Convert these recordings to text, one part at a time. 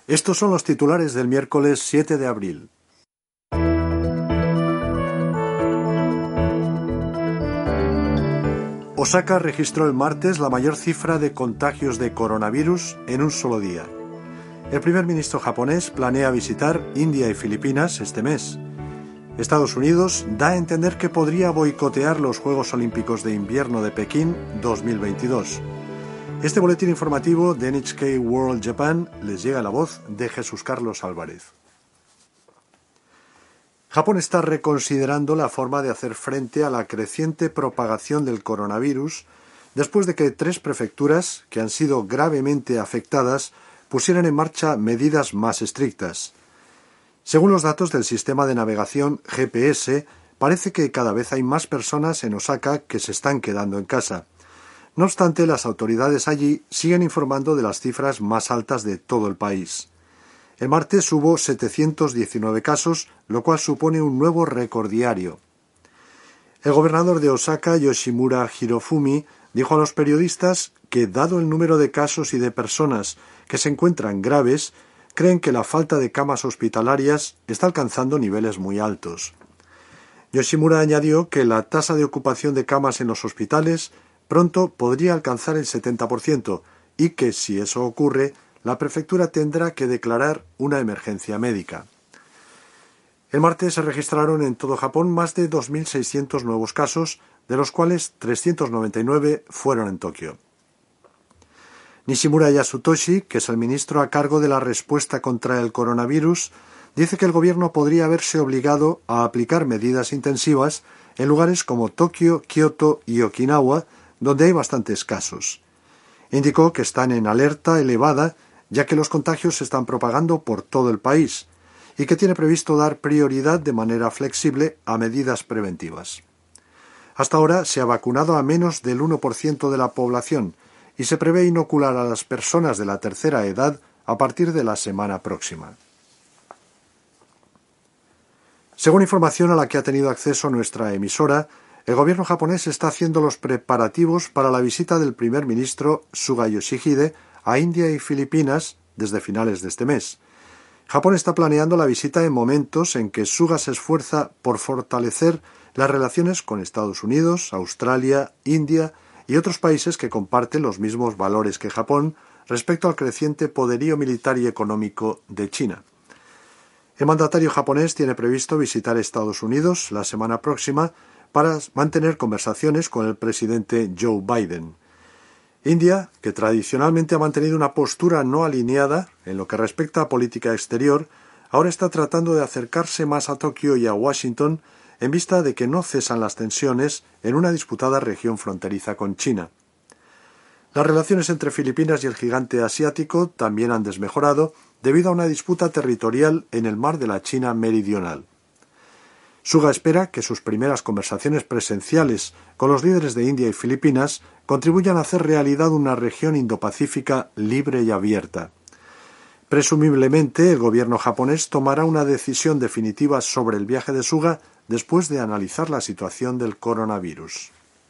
Estos son los titulares del miércoles 7 de abril. Osaka registró el martes la mayor cifra de contagios de coronavirus en un solo día. El primer ministro japonés planea visitar India y Filipinas este mes. Estados Unidos da a entender que podría boicotear los Juegos Olímpicos de Invierno de Pekín 2022. Este boletín informativo de NHK World Japan les llega a la voz de Jesús Carlos Álvarez. Japón está reconsiderando la forma de hacer frente a la creciente propagación del coronavirus después de que 3 prefecturas, que han sido gravemente afectadas, pusieran en marcha medidas más estrictas. Según los datos del sistema de navegación GPS, parece que cada vez hay más personas en Osaka que se están quedando en casa. No obstante, las autoridades allí siguen informando de las cifras más altas de todo el país. El martes hubo 719 casos, lo cual supone un nuevo récord diario. El gobernador de Osaka, Yoshimura Hirofumi, dijo a los periodistas que, dado el número de casos y de personas que se encuentran graves, creen que la falta de camas hospitalarias está alcanzando niveles muy altos. Yoshimura añadió que la tasa de ocupación de camas en los hospitales pronto podría alcanzar el 70% y que, si eso ocurre, la prefectura tendrá que declarar una emergencia médica. El martes se registraron en todo Japón más de 2.600 nuevos casos, de los cuales 399 fueron en Tokio. Nishimura Yasutoshi, que es el ministro a cargo de la respuesta contra el coronavirus, dice que el gobierno podría verse obligado a aplicar medidas intensivas en lugares como Tokio, Kioto y Okinawa, donde hay bastantes casos. Indicó que están en alerta elevada, ya que los contagios se están propagando por todo el país, y que tiene previsto dar prioridad de manera flexible a medidas preventivas. Hasta ahora se ha vacunado a menos del 1% de la población y se prevé inocular a las personas de la tercera edad a partir de la semana próxima. Según información a la que ha tenido acceso nuestra emisora, el gobierno japonés está haciendo los preparativos para la visita del primer ministro Suga Yoshihide a India y Filipinas desde finales de este mes. Japón está planeando la visita en momentos en que Suga se esfuerza por fortalecer las relaciones con Estados Unidos, Australia, India y otros países que comparten los mismos valores que Japón respecto al creciente poderío militar y económico de China. El mandatario japonés tiene previsto visitar Estados Unidos la semana próxima para mantener conversaciones con el presidente Joe Biden. India, que tradicionalmente ha mantenido una postura no alineada en lo que respecta a política exterior, ahora está tratando de acercarse más a Tokio y a Washington en vista de que no cesan las tensiones en una disputada región fronteriza con China. Las relaciones entre Filipinas y el gigante asiático también han desmejorado debido a una disputa territorial en el mar de la China meridional. Suga espera que sus primeras conversaciones presenciales con los líderes de India y Filipinas contribuyan a hacer realidad una región Indo-Pacífica libre y abierta. Presumiblemente, el gobierno japonés tomará una decisión definitiva sobre el viaje de Suga después de analizar la situación del coronavirus.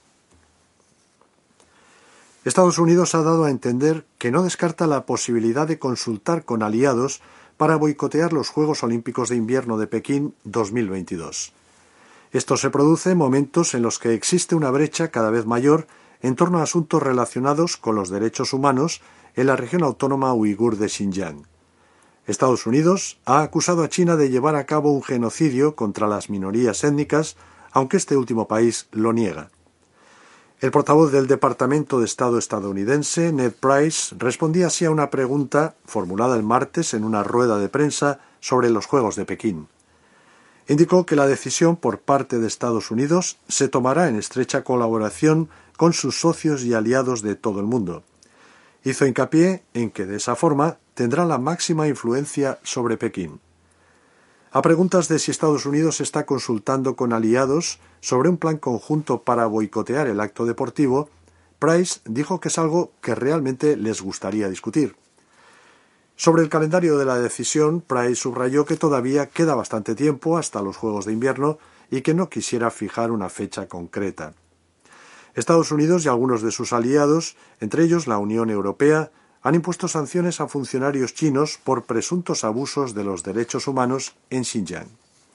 Estados Unidos ha dado a entender que no descarta la posibilidad de consultar con aliados para boicotear los Juegos Olímpicos de Invierno de Pekín 2022. Esto se produce en momentos en los que existe una brecha cada vez mayor en torno a asuntos relacionados con los derechos humanos en la región autónoma uigur de Xinjiang. Estados Unidos ha acusado a China de llevar a cabo un genocidio contra las minorías étnicas, aunque este último país lo niega. El portavoz del Departamento de Estado estadounidense, Ned Price, respondía así a una pregunta formulada el martes en una rueda de prensa sobre los Juegos de Pekín. Indicó que la decisión por parte de Estados Unidos se tomará en estrecha colaboración con sus socios y aliados de todo el mundo. Hizo hincapié en que de esa forma tendrá la máxima influencia sobre Pekín. A preguntas de si Estados Unidos está consultando con aliados sobre un plan conjunto para boicotear el acto deportivo, Price dijo que es algo que realmente les gustaría discutir. Sobre el calendario de la decisión, Price subrayó que todavía queda bastante tiempo hasta los Juegos de Invierno y que no quisiera fijar una fecha concreta. Estados Unidos y algunos de sus aliados, entre ellos la Unión Europea, han impuesto sanciones a funcionarios chinos por presuntos abusos de los derechos humanos en Xinjiang.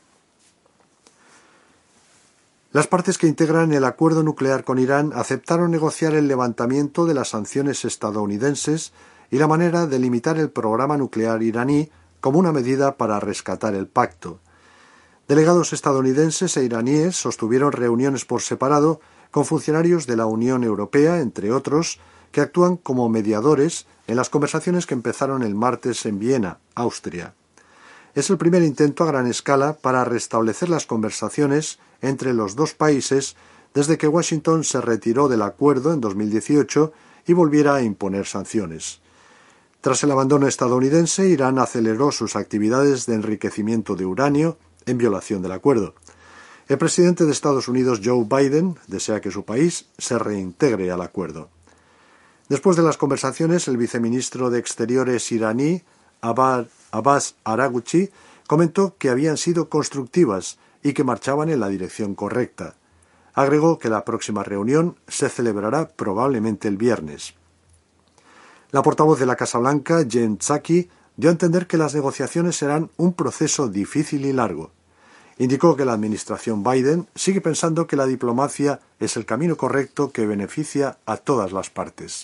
Las partes que integran el acuerdo nuclear con Irán aceptaron negociar el levantamiento de las sanciones estadounidenses y la manera de limitar el programa nuclear iraní como una medida para rescatar el pacto. Delegados estadounidenses e iraníes sostuvieron reuniones por separado con funcionarios de la Unión Europea, entre otros, que actúan como mediadores en las conversaciones que empezaron el martes en Viena, Austria. Es el primer intento a gran escala para restablecer las conversaciones entre los dos países desde que Washington se retiró del acuerdo en 2018 y volviera a imponer sanciones. Tras el abandono estadounidense, Irán aceleró sus actividades de enriquecimiento de uranio en violación del acuerdo. El presidente de Estados Unidos, Joe Biden, desea que su país se reintegre al acuerdo. Después de las conversaciones, el viceministro de Exteriores iraní, Abbas Araghchi, comentó que habían sido constructivas y que marchaban en la dirección correcta. Agregó que la próxima reunión se celebrará probablemente el viernes. La portavoz de la Casa Blanca, Jen Psaki, dio a entender que las negociaciones serán un proceso difícil y largo. Indicó que la administración Biden sigue pensando que la diplomacia es el camino correcto que beneficia a todas las partes.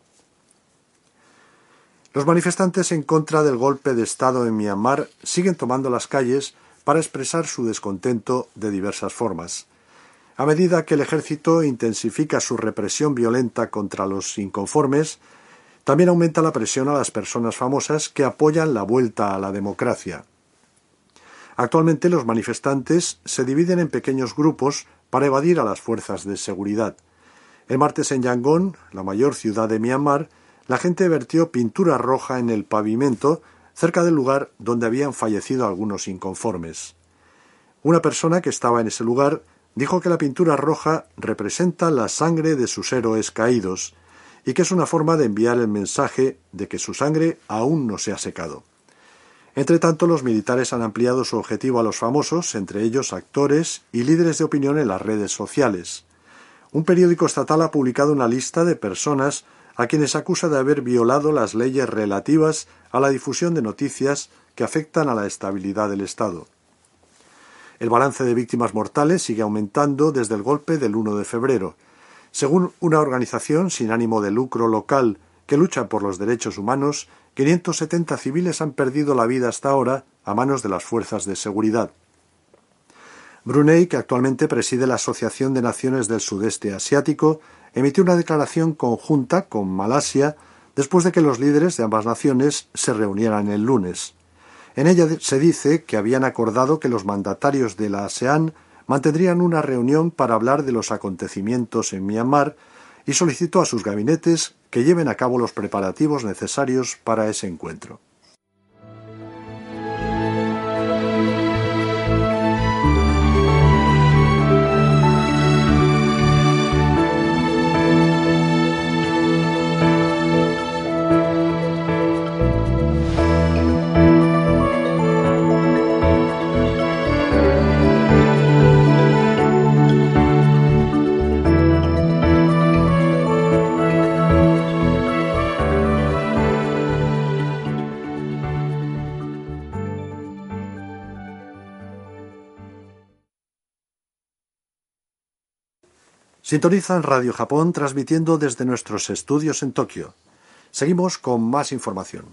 Los manifestantes en contra del golpe de Estado en Myanmar siguen tomando las calles para expresar su descontento de diversas formas. A medida que el ejército intensifica su represión violenta contra los inconformes, también aumenta la presión a las personas famosas que apoyan la vuelta a la democracia. Actualmente los manifestantes se dividen en pequeños grupos para evadir a las fuerzas de seguridad. El martes en Yangon, la mayor ciudad de Myanmar, la gente vertió pintura roja en el pavimento cerca del lugar donde habían fallecido algunos inconformes. Una persona que estaba en ese lugar dijo que la pintura roja representa la sangre de sus héroes caídos y que es una forma de enviar el mensaje de que su sangre aún no se ha secado. Entretanto, los militares han ampliado su objetivo a los famosos, entre ellos actores y líderes de opinión en las redes sociales. Un periódico estatal ha publicado una lista de personas a quienes acusa de haber violado las leyes relativas a la difusión de noticias que afectan a la estabilidad del Estado. El balance de víctimas mortales sigue aumentando desde el golpe del 1 de febrero. Según una organización sin ánimo de lucro local que lucha por los derechos humanos, 570 civiles han perdido la vida hasta ahora a manos de las fuerzas de seguridad. Brunei, que actualmente preside la Asociación de Naciones del Sudeste Asiático, emitió una declaración conjunta con Malasia después de que los líderes de ambas naciones se reunieran el lunes. En ella se dice que habían acordado que los mandatarios de la ASEAN mantendrían una reunión para hablar de los acontecimientos en Myanmar y solicitó a sus gabinetes que lleven a cabo los preparativos necesarios para ese encuentro. Sintonizan Radio Japón transmitiendo desde nuestros estudios en Tokio. Seguimos con más información.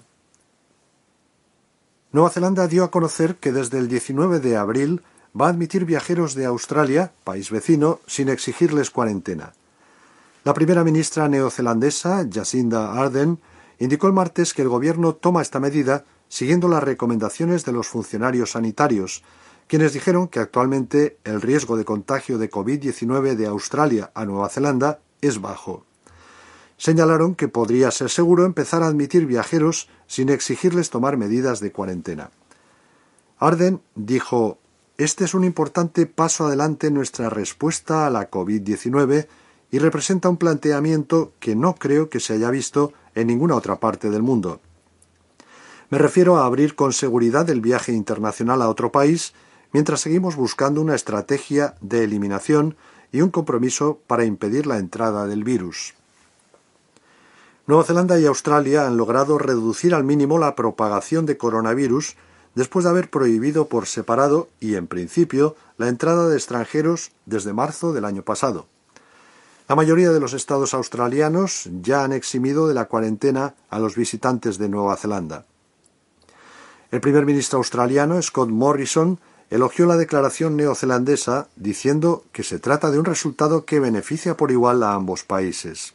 Nueva Zelanda dio a conocer que desde el 19 de abril va a admitir viajeros de Australia, país vecino, sin exigirles cuarentena. La primera ministra neozelandesa, Jacinda Ardern, indicó el martes que el gobierno toma esta medida siguiendo las recomendaciones de los funcionarios sanitarios, quienes dijeron que actualmente el riesgo de contagio de COVID-19 de Australia a Nueva Zelanda es bajo. Señalaron que podría ser seguro empezar a admitir viajeros sin exigirles tomar medidas de cuarentena. Ardern dijo: «Este es un importante paso adelante en nuestra respuesta a la COVID-19 y representa un planteamiento que no creo que se haya visto en ninguna otra parte del mundo. Me refiero a abrir con seguridad el viaje internacional a otro país mientras seguimos buscando una estrategia de eliminación y un compromiso para impedir la entrada del virus». Nueva Zelanda y Australia han logrado reducir al mínimo la propagación de coronavirus después de haber prohibido por separado y, en principio, la entrada de extranjeros desde marzo del año pasado. La mayoría de los estados australianos ya han eximido de la cuarentena a los visitantes de Nueva Zelanda. El primer ministro australiano, Scott Morrison, elogió la declaración neozelandesa diciendo que se trata de un resultado que beneficia por igual a ambos países.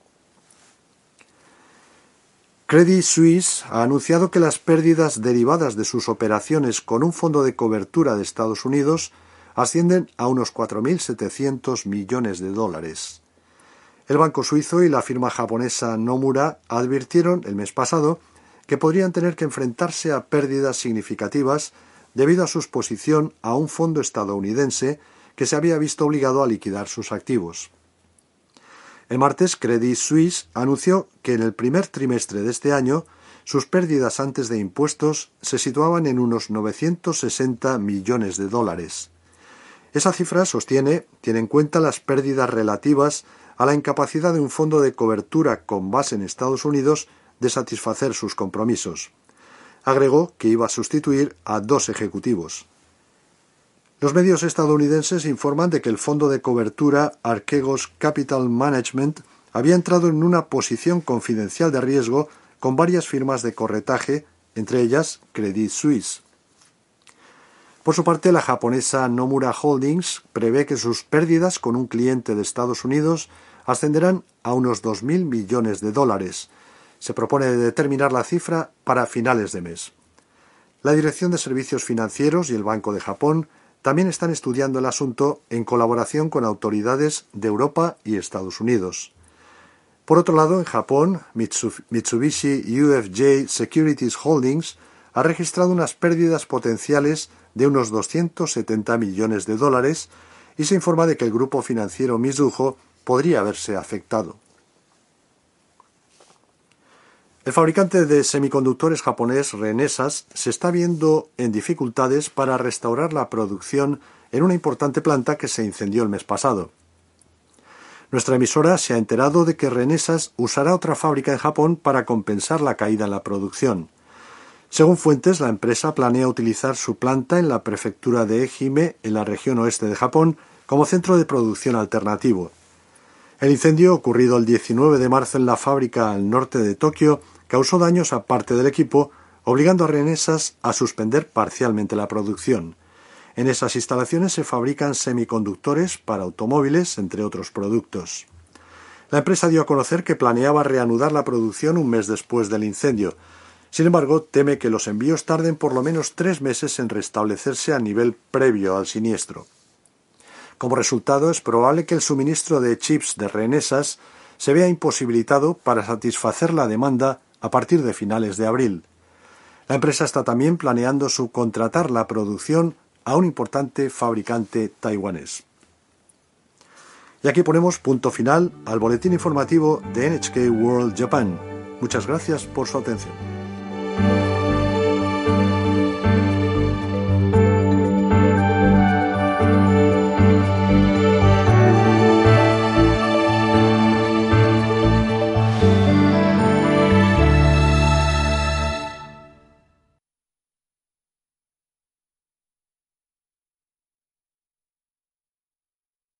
Credit Suisse ha anunciado que las pérdidas derivadas de sus operaciones con un fondo de cobertura de Estados Unidos ascienden a unos 4.700 millones de dólares. El banco suizo y la firma japonesa Nomura advirtieron el mes pasado que podrían tener que enfrentarse a pérdidas significativas debido a su exposición a un fondo estadounidense que se había visto obligado a liquidar sus activos. El martes, Credit Suisse anunció que en el primer trimestre de este año sus pérdidas antes de impuestos se situaban en unos 960 millones de dólares. Esa cifra, sostiene, tiene en cuenta las pérdidas relativas a la incapacidad de un fondo de cobertura con base en Estados Unidos de satisfacer sus compromisos. Agregó que iba a sustituir a 2 ejecutivos. Los medios estadounidenses informan de que el fondo de cobertura Archegos Capital Management había entrado en una posición confidencial de riesgo con varias firmas de corretaje, entre ellas Credit Suisse. Por su parte, la japonesa Nomura Holdings prevé que sus pérdidas con un cliente de Estados Unidos ascenderán a unos 2.000 millones de dólares. Se propone determinar la cifra para finales de mes. La Dirección de Servicios Financieros y el Banco de Japón también están estudiando el asunto en colaboración con autoridades de Europa y Estados Unidos. Por otro lado, en Japón, Mitsubishi UFJ Securities Holdings ha registrado unas pérdidas potenciales de unos 270 millones de dólares y se informa de que el grupo financiero Mizuho podría verse afectado. El fabricante de semiconductores japonés Renesas se está viendo en dificultades para restaurar la producción en una importante planta que se incendió el mes pasado. Nuestra emisora se ha enterado de que Renesas usará otra fábrica en Japón para compensar la caída en la producción. Según fuentes, la empresa planea utilizar su planta en la prefectura de Ehime, en la región oeste de Japón, como centro de producción alternativo. El incendio, ocurrido el 19 de marzo en la fábrica al norte de Tokio, causó daños a parte del equipo, obligando a Renesas a suspender parcialmente la producción. En esas instalaciones se fabrican semiconductores para automóviles, entre otros productos. La empresa dio a conocer que planeaba reanudar la producción un mes después del incendio. Sin embargo, teme que los envíos tarden por lo menos 3 meses en restablecerse a nivel previo al siniestro. Como resultado, es probable que el suministro de chips de Renesas se vea imposibilitado para satisfacer la demanda a partir de finales de abril. La empresa está también planeando subcontratar la producción a un importante fabricante taiwanés. Y aquí ponemos punto final al boletín informativo de NHK World Japan. Muchas gracias por su atención.